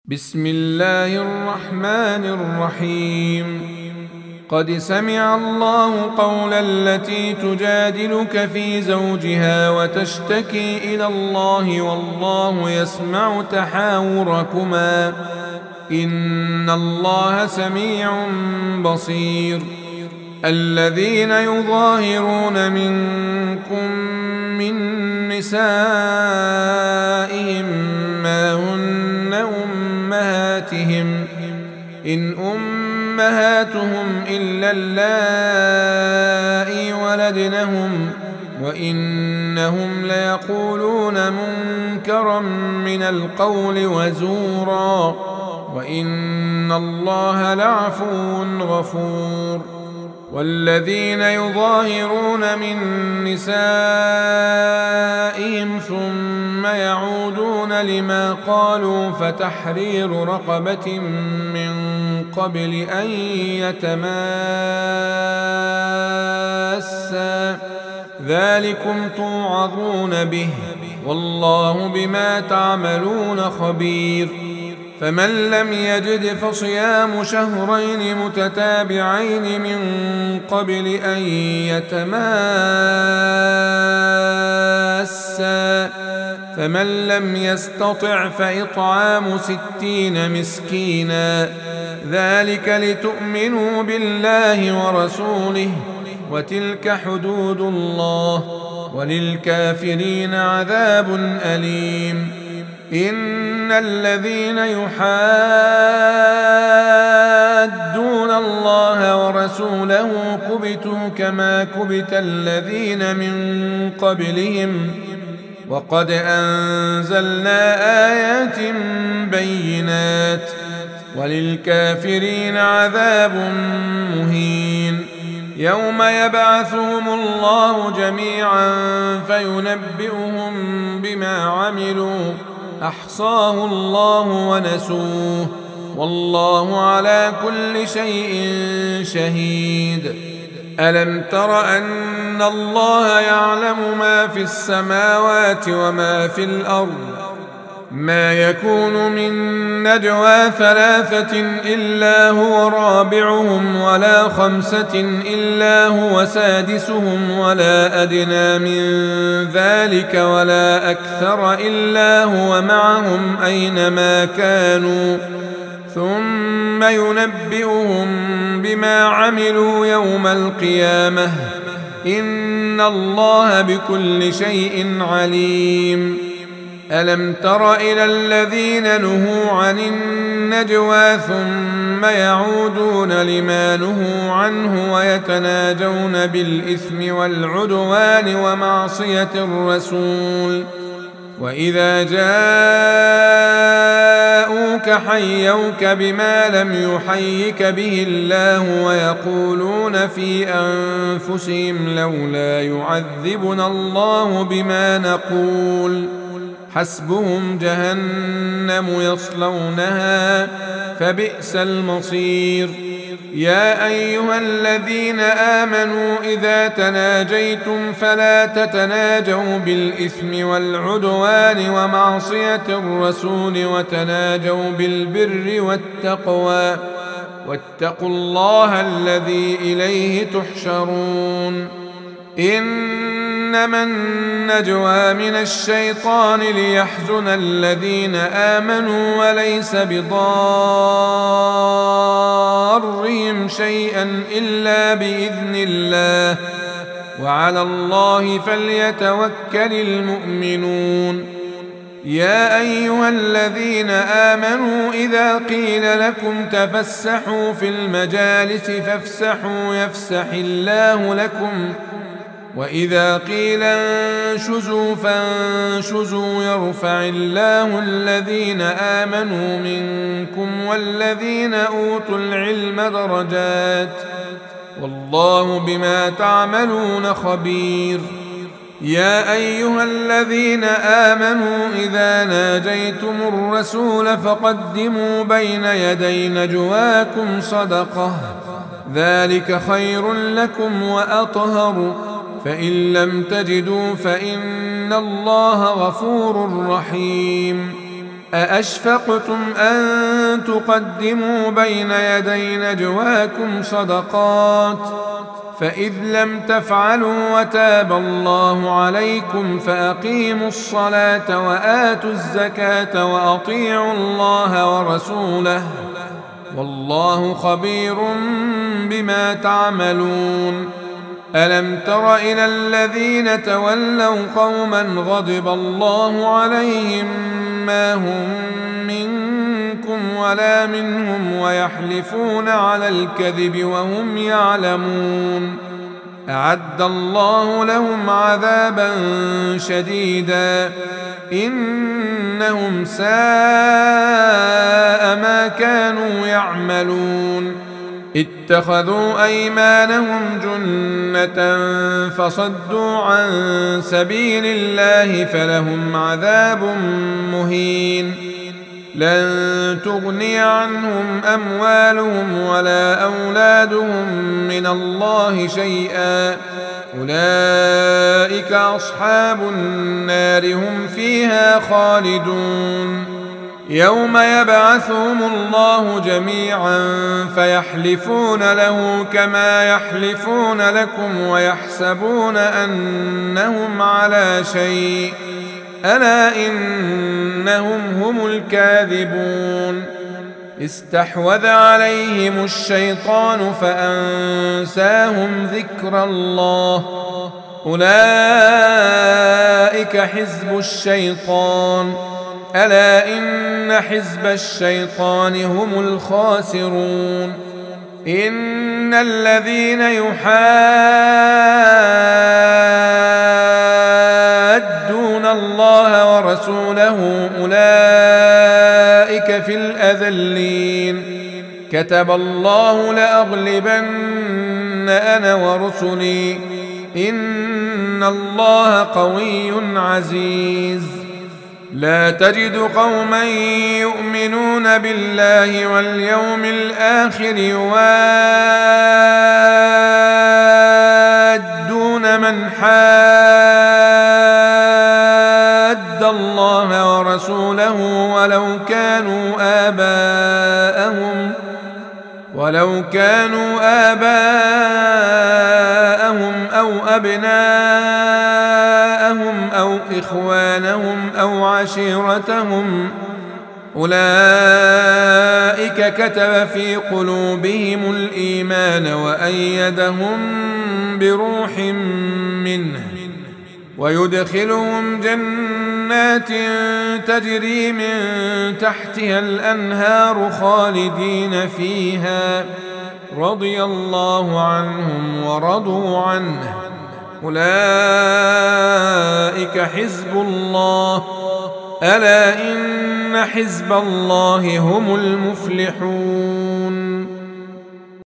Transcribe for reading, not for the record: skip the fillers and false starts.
بسم الله الرحمن الرحيم. قد سمع الله قول التي تجادلك في زوجها وتشتكي إلى الله والله يسمع تحاوركما إن الله سميع بصير. الذين يظاهرون منكم من نسائهم ما هن أمهاتهم إن أمهاتهم إلا اللائي ولدنهم وإنهم ليقولون منكرا من القول وزورا وإن الله لعفو غفور. والذين يظاهرون من نسائهم ثم يعودون لما قالوا فتحرير رقبة من قبل أن يتماسا ذلكم توعظون به والله بما تعملون خبير. فمن لم يجد فصيام شهرين متتابعين من قبل أن يتماسا فمن لم يستطع فإطعام 60 مسكينا ذلك لتؤمنوا بالله ورسوله وتلك حدود الله وللكافرين عذاب أليم. إن الذين يحادون الله ورسوله كبتوا كما كبت الذين من قبلهم وقد أنزلنا آيات بينات وللكافرين عذاب مهين. يوم يبعثهم الله جميعا فينبئهم بما عملوا أحصاه الله ونسوه والله على كل شيء شهيد. ألم تر أن الله يعلم ما في السماوات وما في الأرض ما يكون من نجوى 3 إلا هو رابعهم ولا 5 إلا هو سادسهم ولا أدنى من ذلك ولا أكثر إلا هو معهم أينما كانوا ثم ينبئهم بما عملوا يوم القيامة إن الله بكل شيء عليم. ألم تر إلى الذين نهوا عن النجوى ثم يعودون لما نهوا عنه ويتناجون بالإثم والعدوان ومعصية الرسول وإذا جاءوك حيوك بما لم يحيك به الله ويقولون في أنفسهم لولا يعذبنا الله بما نقول حسبهم جهنم يصلونها فبئس المصير. يا أيها الذين آمنوا إذا تناجيتم فلا تتناجوا بالإثم والعدوان ومعصية الرسول وتناجوا بالبر والتقوى واتقوا الله الذي إليه تحشرون. إنما النجوى من الشيطان ليحزن الذين آمنوا وليس بضارهم شيئا إلا بإذن الله وعلى الله فليتوكل المؤمنون. يا أيها الذين آمنوا إذا قيل لكم تفسحوا في المجالس فافسحوا يفسح الله لكم وإذا قيل انشزوا فانشزوا يرفع الله الذين آمنوا منكم والذين أوتوا العلم درجات والله بما تعملون خبير. يا أيها الذين آمنوا إذا ناجيتم الرسول فقدموا بين يدي نجواكم صدقة ذلك خير لكم وأطهر فإن لم تجدوا فإن الله غفور رحيم. أأشفقتم أن تقدموا بين يدي نجواكم صدقات فإذ لم تفعلوا وتاب الله عليكم فأقيموا الصلاة وآتوا الزكاة وأطيعوا الله ورسوله والله خبير بما تعملون. ألم تر إلى الذين تولوا قوما غضب الله عليهم ما هم منكم ولا منهم ويحلفون على الكذب وهم يعلمون أعد الله لهم عذابا شديدا إنهم ساء ما كانوا يعملون. اتخذوا أيمانهم جنة فصدوا عن سبيل الله فلهم عذاب مهين. لن تغني عنهم أموالهم ولا أولادهم من الله شيئا أولئك أصحاب النار هم فيها خالدون. يوم يبعثهم الله جميعا فيحلفون له كما يحلفون لكم ويحسبون أنهم على شيء ألا إنهم هم الكاذبون. استحوذ عليهم الشيطان فأنساهم ذكر الله أولئك حزب الشيطان ألا إن حزب الشيطان هم الخاسرون. إن الذين يحادون الله ورسوله أولئك في الأذلين. كتب الله لأغلبن أنا ورسلي إن الله قوي عزيز. لا تجد قوما يؤمنون بالله واليوم الآخر يوادون من حاد الله ورسوله ولو كانوا آباءهم أو أبناءهم أو إخوانهم أو عشيرتهم أولئك كتب في قلوبهم الإيمان وأيدهم بروح منه ويدخلهم جنات تجري من تحتها الأنهار خالدين فيها رضي الله عنهم ورضوا عنه أولئك حزب الله ألا إن حزب الله هم المفلحون.